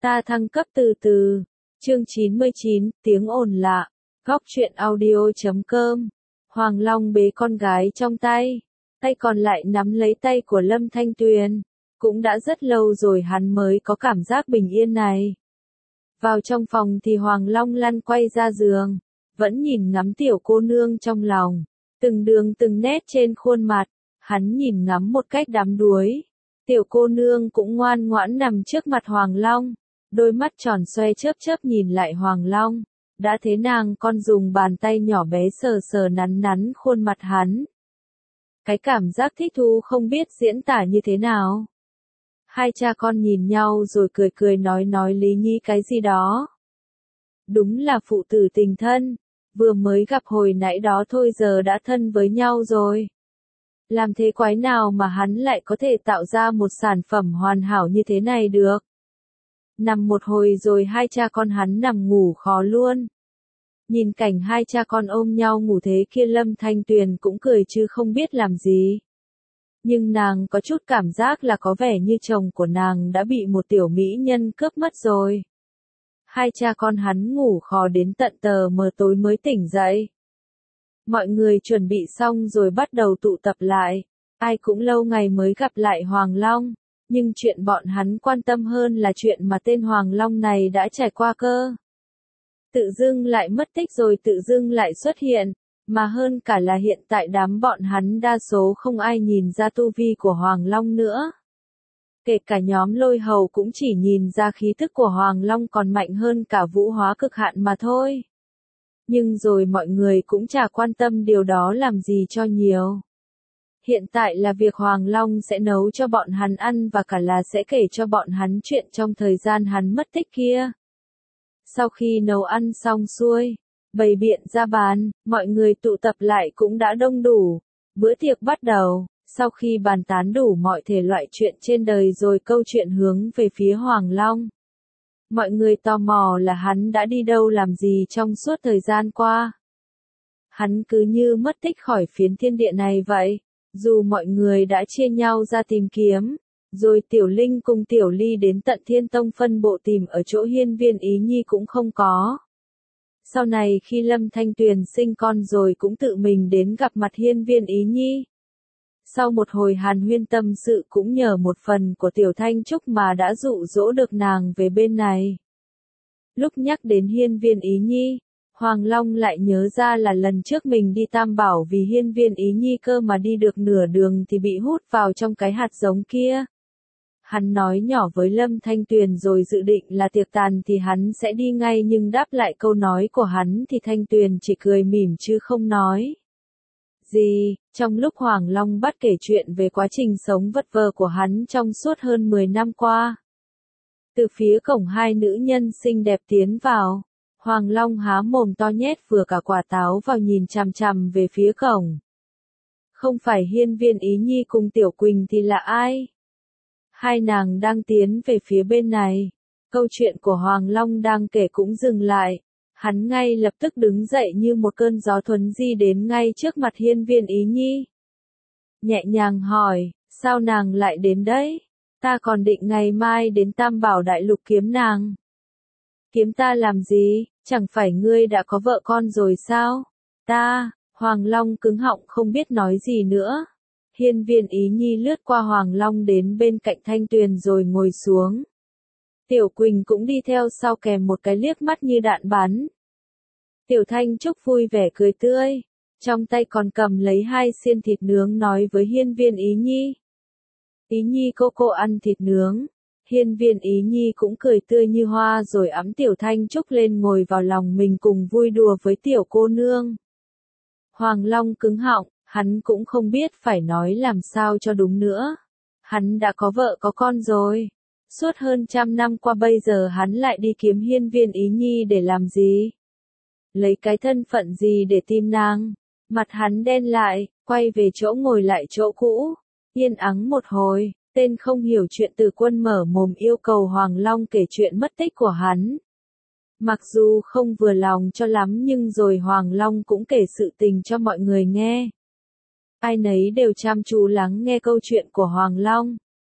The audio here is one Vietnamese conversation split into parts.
Ta thăng cấp từ từ. Chương 99, tiếng ồn lạ. Góc truyện audio.com. Hoàng Long bế con gái trong tay. Tay còn lại nắm lấy tay của Lâm Thanh Tuyền. Cũng đã rất lâu rồi hắn mới có cảm giác bình yên này. Vào trong phòng thì Hoàng Long lăn quay ra giường. Vẫn nhìn ngắm tiểu cô nương trong lòng. Từng đường từng nét trên khuôn mặt. Hắn nhìn ngắm một cách đắm đuối. Tiểu cô nương cũng ngoan ngoãn nằm trước mặt Hoàng Long. Đôi mắt tròn xoe chớp chớp nhìn lại Hoàng Long. Đã thế nàng con dùng bàn tay nhỏ bé sờ sờ nắn nắn khuôn mặt hắn. Cái cảm giác thích thú không biết diễn tả như thế nào. Hai cha con nhìn nhau rồi cười cười nói lý nhí cái gì đó. Đúng là phụ tử tình thân. Vừa mới gặp hồi nãy đó thôi giờ đã thân với nhau rồi. Làm thế quái nào mà hắn lại có thể tạo ra một sản phẩm hoàn hảo như thế này được. Nằm một hồi rồi hai cha con hắn nằm ngủ khó luôn. Nhìn cảnh hai cha con ôm nhau ngủ thế kia Lâm Thanh Tuyền cũng cười chứ không biết làm gì. Nhưng nàng có chút cảm giác là có vẻ như chồng của nàng đã bị một tiểu mỹ nhân cướp mất rồi. Hai cha con hắn ngủ khó đến tận tờ mờ tối mới tỉnh dậy. Mọi người chuẩn bị xong rồi bắt đầu tụ tập lại. Ai cũng lâu ngày mới gặp lại Hoàng Long. Nhưng chuyện bọn hắn quan tâm hơn là chuyện mà tên Hoàng Long này đã trải qua cơ. Tự dưng lại mất tích rồi tự dưng lại xuất hiện. Mà hơn cả là hiện tại đám bọn hắn đa số không ai nhìn ra tu vi của Hoàng Long nữa. Kể cả nhóm Lôi Hầu cũng chỉ nhìn ra khí thức của Hoàng Long còn mạnh hơn cả vũ hóa cực hạn mà thôi. Nhưng rồi mọi người cũng chả quan tâm điều đó làm gì cho nhiều. Hiện tại là việc Hoàng Long sẽ nấu cho bọn hắn ăn và cả là sẽ kể cho bọn hắn chuyện trong thời gian hắn mất tích kia. Sau khi nấu ăn xong xuôi, bày biện ra bàn, mọi người tụ tập lại cũng đã đông đủ. Bữa tiệc bắt đầu, sau khi bàn tán đủ mọi thể loại chuyện trên đời rồi câu chuyện hướng về phía Hoàng Long. Mọi người tò mò là hắn đã đi đâu làm gì trong suốt thời gian qua. Hắn cứ như mất tích khỏi phiến thiên địa này vậy. Dù mọi người đã chia nhau ra tìm kiếm, rồi Tiểu Linh cùng Tiểu Ly đến tận Thiên Tông phân bộ tìm ở chỗ Hiên Viên Ý Nhi cũng không có. Sau này khi Lâm Thanh Tuyền sinh con rồi cũng tự mình đến gặp mặt Hiên Viên Ý Nhi. Sau một hồi hàn huyên tâm sự cũng nhờ một phần của Tiểu Thanh Trúc mà đã dụ dỗ được nàng về bên này. Lúc nhắc đến Hiên Viên Ý Nhi, Hoàng Long lại nhớ ra là lần trước mình đi Tam Bảo vì Hiên Viên Ý Nhi cơ mà đi được nửa đường thì bị hút vào trong cái hạt giống kia. Hắn nói nhỏ với Lâm Thanh Tuyền rồi dự định là tiệc tàn thì hắn sẽ đi ngay nhưng đáp lại câu nói của hắn thì Thanh Tuyền chỉ cười mỉm chứ không nói gì. Trong lúc Hoàng Long bắt kể chuyện về quá trình sống vất vả của hắn trong suốt hơn 10 năm qua. Từ phía cổng hai nữ nhân xinh đẹp tiến vào. Hoàng Long há mồm to nhét vừa cả quả táo vào nhìn chằm chằm về phía cổng. Không phải Hiên Viên Ý Nhi cùng Tiểu Quỳnh thì là ai? Hai nàng đang tiến về phía bên này. Câu chuyện của Hoàng Long đang kể cũng dừng lại. Hắn ngay lập tức đứng dậy như một cơn gió thuấn di đến ngay trước mặt Hiên Viên Ý Nhi. Nhẹ nhàng hỏi, sao nàng lại đến đấy? Ta còn định ngày mai đến Tam Bảo Đại Lục kiếm nàng. Kiếm ta làm gì, chẳng phải ngươi đã có vợ con rồi sao? Hoàng Long cứng họng không biết nói gì nữa. Hiên Viên Ý Nhi lướt qua Hoàng Long đến bên cạnh Thanh Tuyền rồi ngồi xuống. Tiểu Quỳnh cũng đi theo sau kèm một cái liếc mắt như đạn bắn. Tiểu Thanh Trúc vui vẻ cười tươi, trong tay còn cầm lấy 2 xiên thịt nướng nói với Hiên Viên Ý Nhi. Ý Nhi cô ăn thịt nướng. Hiên Viên Ý Nhi cũng cười tươi như hoa rồi ẵm Tiểu Thanh Trúc lên ngồi vào lòng mình cùng vui đùa với tiểu cô nương. Hoàng Long cứng họng, hắn cũng không biết phải nói làm sao cho đúng nữa. Hắn đã có vợ có con rồi. Suốt hơn 100 năm qua bây giờ hắn lại đi kiếm Hiên Viên Ý Nhi để làm gì? Lấy cái thân phận gì để tìm nàng? Mặt hắn đen lại, quay về chỗ ngồi lại chỗ cũ. Yên ắng một hồi. Tên không hiểu chuyện Từ Quân mở mồm yêu cầu Hoàng Long kể chuyện mất tích của hắn. Mặc dù không vừa lòng cho lắm nhưng rồi Hoàng Long cũng kể sự tình cho mọi người nghe. Ai nấy đều chăm chú lắng nghe câu chuyện của Hoàng Long.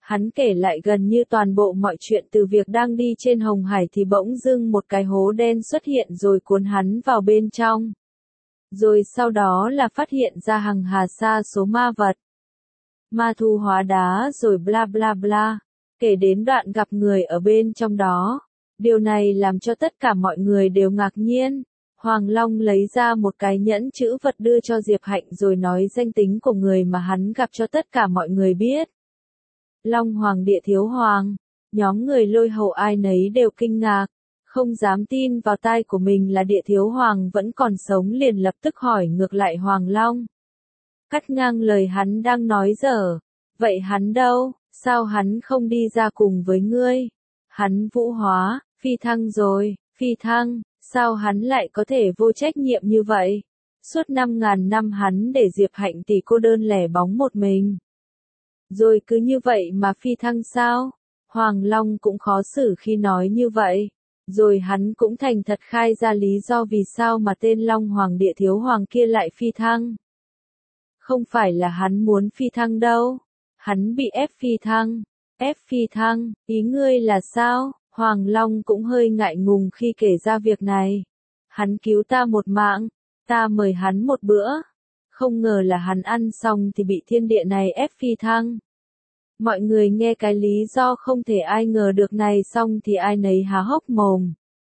Hắn kể lại gần như toàn bộ mọi chuyện từ việc đang đi trên Hồng Hải thì bỗng dưng một cái hố đen xuất hiện rồi cuốn hắn vào bên trong. Rồi sau đó là phát hiện ra hàng hà sa số ma vật. Ma thu hóa đá rồi bla bla bla. Kể đến đoạn gặp người ở bên trong đó. Điều này làm cho tất cả mọi người đều ngạc nhiên. Hoàng Long lấy ra một cái nhẫn chữ vật đưa cho Diệp Hạnh rồi nói danh tính của người mà hắn gặp cho tất cả mọi người biết. Long Hoàng Địa Thiếu Hoàng. Nhóm người Lôi Hầu ai nấy đều kinh ngạc. Không dám tin vào tai của mình là Địa Thiếu Hoàng vẫn còn sống, liền lập tức hỏi ngược lại Hoàng Long. Cắt ngang lời hắn đang nói dở. Vậy hắn đâu, sao hắn không đi ra cùng với ngươi? Hắn vũ hóa, phi thăng rồi, phi thăng, sao hắn lại có thể vô trách nhiệm như vậy? Suốt 5.000 năm hắn để Diệp Hạnh tỷ cô đơn lẻ bóng một mình. Rồi cứ như vậy mà phi thăng sao? Hoàng Long cũng khó xử khi nói như vậy. Rồi hắn cũng thành thật khai ra lý do vì sao mà tên Long Hoàng Địa Thiếu Hoàng kia lại phi thăng. Không phải là hắn muốn phi thăng đâu. Hắn bị ép phi thăng. Ép phi thăng, ý ngươi là sao? Hoàng Long cũng hơi ngại ngùng khi kể ra việc này. Hắn cứu ta một mạng. Ta mời hắn một bữa. Không ngờ là hắn ăn xong thì bị thiên địa này ép phi thăng. Mọi người nghe cái lý do không thể ai ngờ được này xong thì ai nấy há hốc mồm.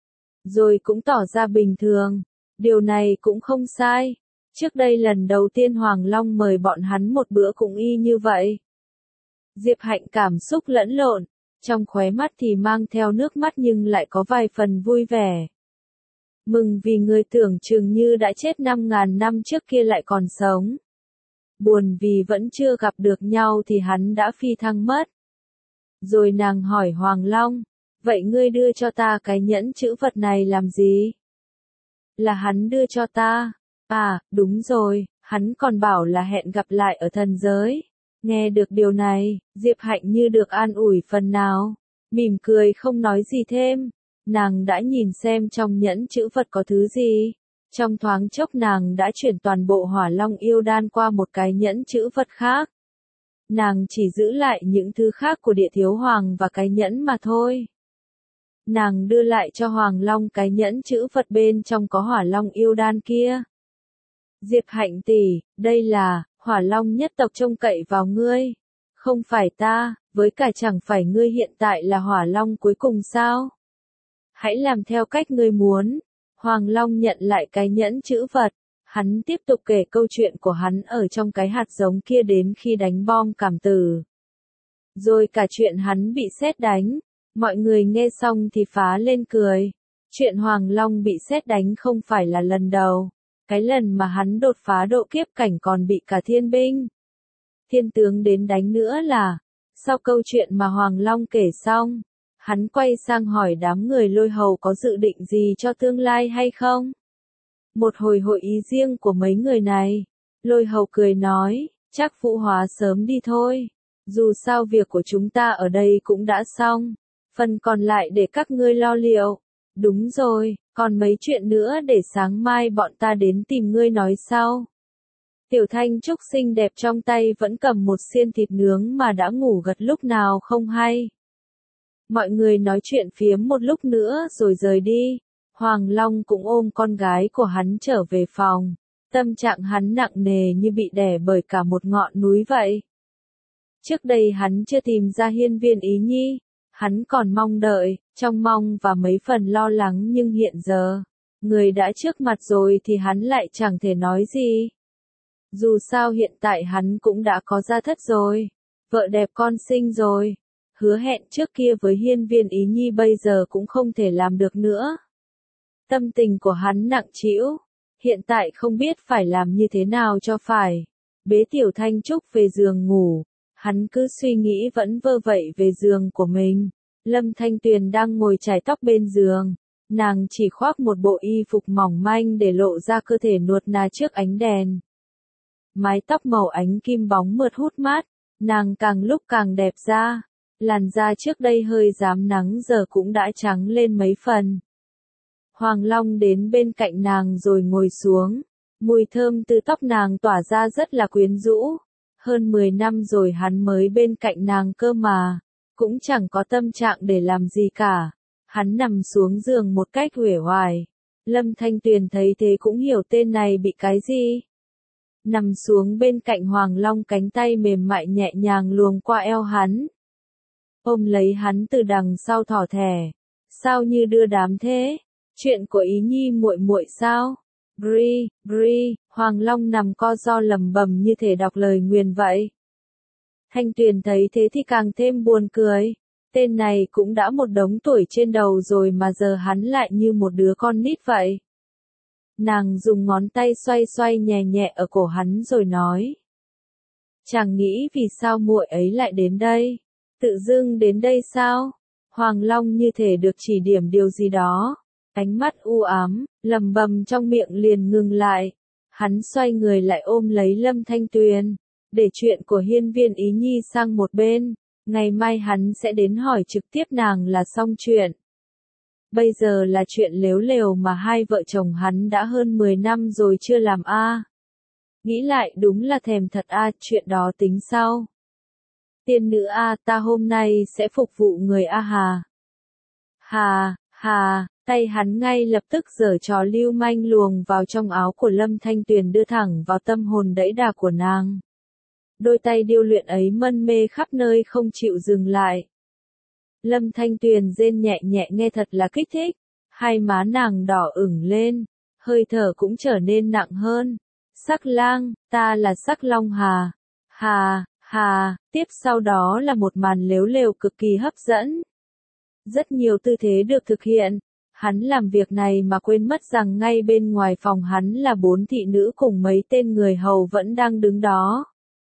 Rồi cũng tỏ ra bình thường. Điều này cũng không sai. Trước đây lần đầu tiên Hoàng Long mời bọn hắn một bữa cũng y như vậy. Diệp Hạnh cảm xúc lẫn lộn. Trong khóe mắt thì mang theo nước mắt nhưng lại có vài phần vui vẻ. Mừng vì người tưởng chừng như đã chết 5.000 năm trước kia lại còn sống. Buồn vì vẫn chưa gặp được nhau thì hắn đã phi thăng mất. Rồi nàng hỏi Hoàng Long, vậy ngươi đưa cho ta cái nhẫn chữ vật này làm gì? Là hắn đưa cho ta. À, đúng rồi, hắn còn bảo là hẹn gặp lại ở thần giới. Nghe được điều này, Diệp Hạnh như được an ủi phần nào. Mỉm cười không nói gì thêm. Nàng đã nhìn xem trong nhẫn chữ vật có thứ gì. Trong thoáng chốc nàng đã chuyển toàn bộ Hỏa Long yêu đan qua một cái nhẫn chữ vật khác. Nàng chỉ giữ lại những thứ khác của Địa Thiếu Hoàng và cái nhẫn mà thôi. Nàng đưa lại cho Hoàng Long cái nhẫn chữ vật bên trong có Hỏa Long yêu đan kia. Diệp Hạnh tỷ, đây là Hỏa Long nhất tộc trông cậy vào ngươi. Không phải ta, với cả chẳng phải ngươi hiện tại là Hỏa Long cuối cùng sao? Hãy làm theo cách ngươi muốn. Hoàng Long nhận lại cái nhẫn chữ vật. Hắn tiếp tục kể câu chuyện của hắn ở trong cái hạt giống kia đến khi đánh bom cảm tử. Rồi cả chuyện hắn bị sét đánh. Mọi người nghe xong thì phá lên cười. Chuyện Hoàng Long bị sét đánh không phải là lần đầu. Cái lần mà hắn đột phá độ kiếp cảnh còn bị cả thiên binh, thiên tướng đến đánh nữa là. Sau câu chuyện mà Hoàng Long kể xong, hắn quay sang hỏi đám người Lôi Hầu có dự định gì cho tương lai hay không? Một hồi hội ý riêng của mấy người này. Lôi Hầu cười nói, chắc phụ hóa sớm đi thôi. Dù sao việc của chúng ta ở đây cũng đã xong. Phần còn lại để các ngươi lo liệu. Đúng rồi, còn mấy chuyện nữa để sáng mai bọn ta đến tìm ngươi nói sau. Tiểu Thanh Trúc xinh đẹp trong tay vẫn cầm một xiên thịt nướng mà đã ngủ gật lúc nào không hay. Mọi người nói chuyện phiếm một lúc nữa rồi rời đi. Hoàng Long cũng ôm con gái của hắn trở về phòng. Tâm trạng hắn nặng nề như bị đè bởi cả một ngọn núi vậy. Trước đây hắn chưa tìm ra hiên viên Ý Nhi. Hắn còn mong đợi, trong mong và mấy phần lo lắng nhưng hiện giờ, người đã trước mặt rồi thì hắn lại chẳng thể nói gì. Dù sao hiện tại hắn cũng đã có gia thất rồi, vợ đẹp con sinh rồi. Hứa hẹn trước kia với hiên viên Ý Nhi bây giờ cũng không thể làm được nữa. Tâm tình của hắn nặng trĩu, hiện tại không biết phải làm như thế nào cho phải. Bế Tiểu Thanh Trúc về giường ngủ, hắn cứ suy nghĩ vẫn vơ vẩy về giường của mình. Lâm Thanh Tuyền đang ngồi chải tóc bên giường, nàng chỉ khoác một bộ y phục mỏng manh để lộ ra cơ thể nuột nà trước ánh đèn. Mái tóc màu ánh kim bóng mượt hút mát, nàng càng lúc càng đẹp ra. Làn da trước đây hơi rám nắng giờ cũng đã trắng lên mấy phần. Hoàng Long đến bên cạnh nàng rồi ngồi xuống. Mùi thơm từ tóc nàng tỏa ra rất là quyến rũ. Hơn 10 năm rồi hắn mới bên cạnh nàng cơ mà, cũng chẳng có tâm trạng để làm gì cả. Hắn nằm xuống giường một cách uể oải. Lâm Thanh Tuyền thấy thế cũng hiểu tên này bị cái gì. Nằm xuống bên cạnh Hoàng Long, cánh tay mềm mại nhẹ nhàng luồn qua eo hắn. Ôm lấy hắn từ đằng sau thỏ thẻ. Sao như đưa đám thế? Chuyện của Ý Nhi muội muội sao? Bri, Bri, Hoàng Long nằm co ro lầm bầm như thể đọc lời nguyền vậy. Thanh Tuyền thấy thế thì càng thêm buồn cười. Tên này cũng đã một đống tuổi trên đầu rồi mà giờ hắn lại như một đứa con nít vậy. Nàng dùng ngón tay xoay xoay nhẹ nhẹ ở cổ hắn rồi nói. Chàng nghĩ vì sao muội ấy lại đến đây? Tự dưng đến đây sao? Hoàng Long như thể được chỉ điểm điều gì đó. Ánh mắt u ám, lầm bầm trong miệng liền ngừng lại. Hắn xoay người lại ôm lấy Lâm Thanh Tuyền. Để chuyện của hiên viên Ý Nhi sang một bên. Ngày mai hắn sẽ đến hỏi trực tiếp nàng là xong chuyện. Bây giờ là chuyện lếu lều mà hai vợ chồng hắn đã hơn 10 năm rồi chưa làm a. Nghĩ lại đúng là thèm thật a, chuyện đó tính sau. Tiên nữ a, ta hôm nay sẽ phục vụ người a hà. Hà, hà, tay hắn ngay lập tức giở trò lưu manh luồng vào trong áo của Lâm Thanh Tuyền đưa thẳng vào tâm hồn đẫy đà của nàng. Đôi tay điêu luyện ấy mân mê khắp nơi không chịu dừng lại. Lâm Thanh Tuyền rên nhẹ nhẹ nghe thật là kích thích. Hai má nàng đỏ ửng lên, hơi thở cũng trở nên nặng hơn. Sắc lang, ta là Sắc Long Hà. Hà, hà, tiếp sau đó là một màn lếu lều cực kỳ hấp dẫn. Rất nhiều tư thế được thực hiện. Hắn làm việc này mà quên mất rằng ngay bên ngoài phòng hắn là 4 thị nữ cùng mấy tên người hầu vẫn đang đứng đó.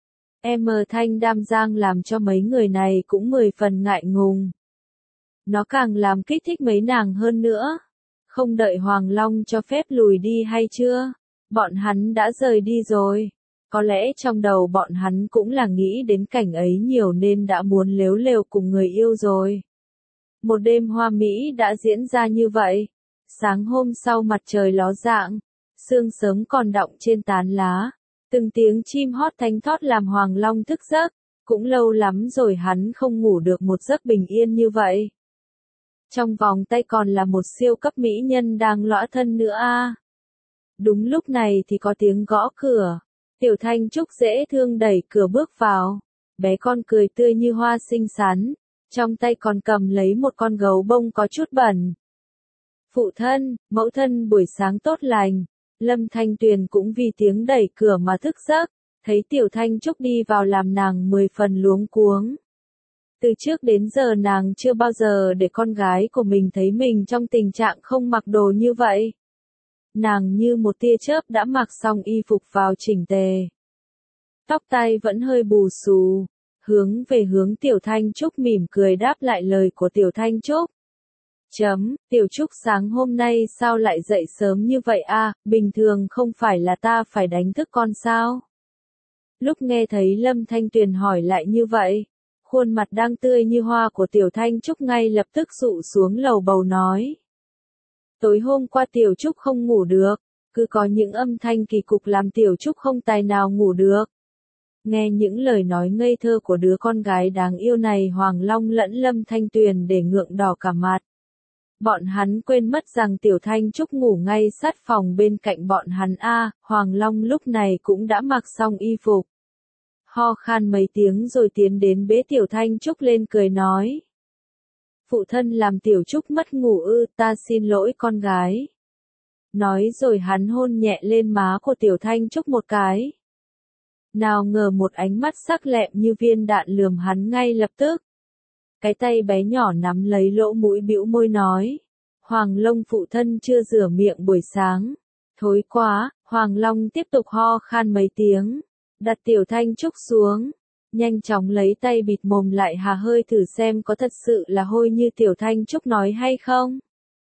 Thanh Đam Giang làm cho mấy người này cũng 10 phần ngại ngùng. Nó càng làm kích thích mấy nàng hơn nữa. Không đợi Hoàng Long cho phép lùi đi hay chưa? Bọn hắn đã rời đi rồi. Có lẽ trong đầu bọn hắn cũng là nghĩ đến cảnh ấy nhiều nên đã muốn lếu lều cùng người yêu rồi. Một đêm hoa mỹ đã diễn ra như vậy. Sáng hôm sau mặt trời ló dạng, sương sớm còn đọng trên tán lá. Từng tiếng chim hót thánh thót làm Hoàng Long thức giấc. Cũng lâu lắm rồi hắn không ngủ được một giấc bình yên như vậy. Trong vòng tay còn là một siêu cấp mỹ nhân đang lõa thân nữa a. Đúng lúc này thì có tiếng gõ cửa. Tiểu Thanh Trúc dễ thương đẩy cửa bước vào. Bé con cười tươi như hoa xinh xắn. Trong tay còn cầm lấy một con gấu bông có chút bẩn. Phụ thân, mẫu thân buổi sáng tốt lành. Lâm Thanh Tuyền cũng vì tiếng đẩy cửa mà thức giấc. Thấy Tiểu Thanh Trúc đi vào làm nàng 10 phần luống cuống. Từ trước đến giờ nàng chưa bao giờ để con gái của mình thấy mình trong tình trạng không mặc đồ như vậy. Nàng như một tia chớp đã mặc xong y phục vào chỉnh tề. Tóc tai vẫn hơi bù xù, hướng về hướng Tiểu Thanh Trúc mỉm cười đáp lại lời của Tiểu Thanh Trúc. Tiểu Trúc sáng hôm nay sao lại dậy sớm như vậy a? Bình thường không phải là ta phải đánh thức con sao? Lúc nghe thấy Lâm Thanh Tuyền hỏi lại như vậy, khuôn mặt đang tươi như hoa của Tiểu Thanh Trúc ngay lập tức dụ xuống lầu bầu nói. Tối hôm qua Tiểu Trúc không ngủ được, cứ có những âm thanh kỳ cục làm Tiểu Trúc không tài nào ngủ được. Nghe những lời nói ngây thơ của đứa con gái đáng yêu này, Hoàng Long lẫn Lâm Thanh Tuyền để ngượng đỏ cả mặt. Bọn hắn quên mất rằng Tiểu Thanh Trúc ngủ ngay sát phòng bên cạnh bọn hắn a. Hoàng Long lúc này cũng đã mặc xong y phục. Ho khan mấy tiếng rồi tiến đến bế Tiểu Thanh Trúc lên cười nói. Phụ thân làm Tiểu Trúc mất ngủ ư, ta xin lỗi con gái. Nói rồi hắn hôn nhẹ lên má của Tiểu Thanh Trúc một cái. Nào ngờ một ánh mắt sắc lẹm như viên đạn lườm hắn ngay lập tức. Cái tay bé nhỏ nắm lấy lỗ mũi bĩu môi nói. Hoàng Long phụ thân chưa rửa miệng buổi sáng. Thối quá, Hoàng Long tiếp tục ho khan mấy tiếng. Đặt Tiểu Thanh Trúc xuống. Nhanh chóng lấy tay bịt mồm lại hà hơi thử xem có thật sự là hôi như Tiểu Thanh Trúc nói hay không.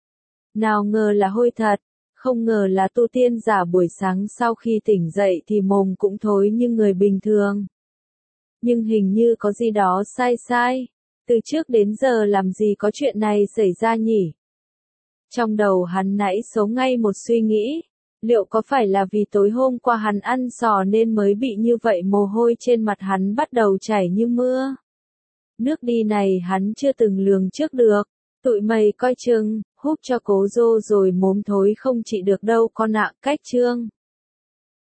Nào ngờ là hôi thật. Không ngờ là tu tiên giả buổi sáng sau khi tỉnh dậy thì mồm cũng thối như người bình thường. Nhưng hình như có gì đó sai sai. Từ trước đến giờ làm gì có chuyện này xảy ra nhỉ? Trong đầu hắn nãy xấu ngay một suy nghĩ. Liệu có phải là vì tối hôm qua hắn ăn sò nên mới bị như vậy, mồ hôi trên mặt hắn bắt đầu chảy như mưa. Nước đi này hắn chưa từng lường trước được. Tụi mày coi chừng, húp cho cố Dô rồi mồm thối không trị được đâu con ạ. Cách chương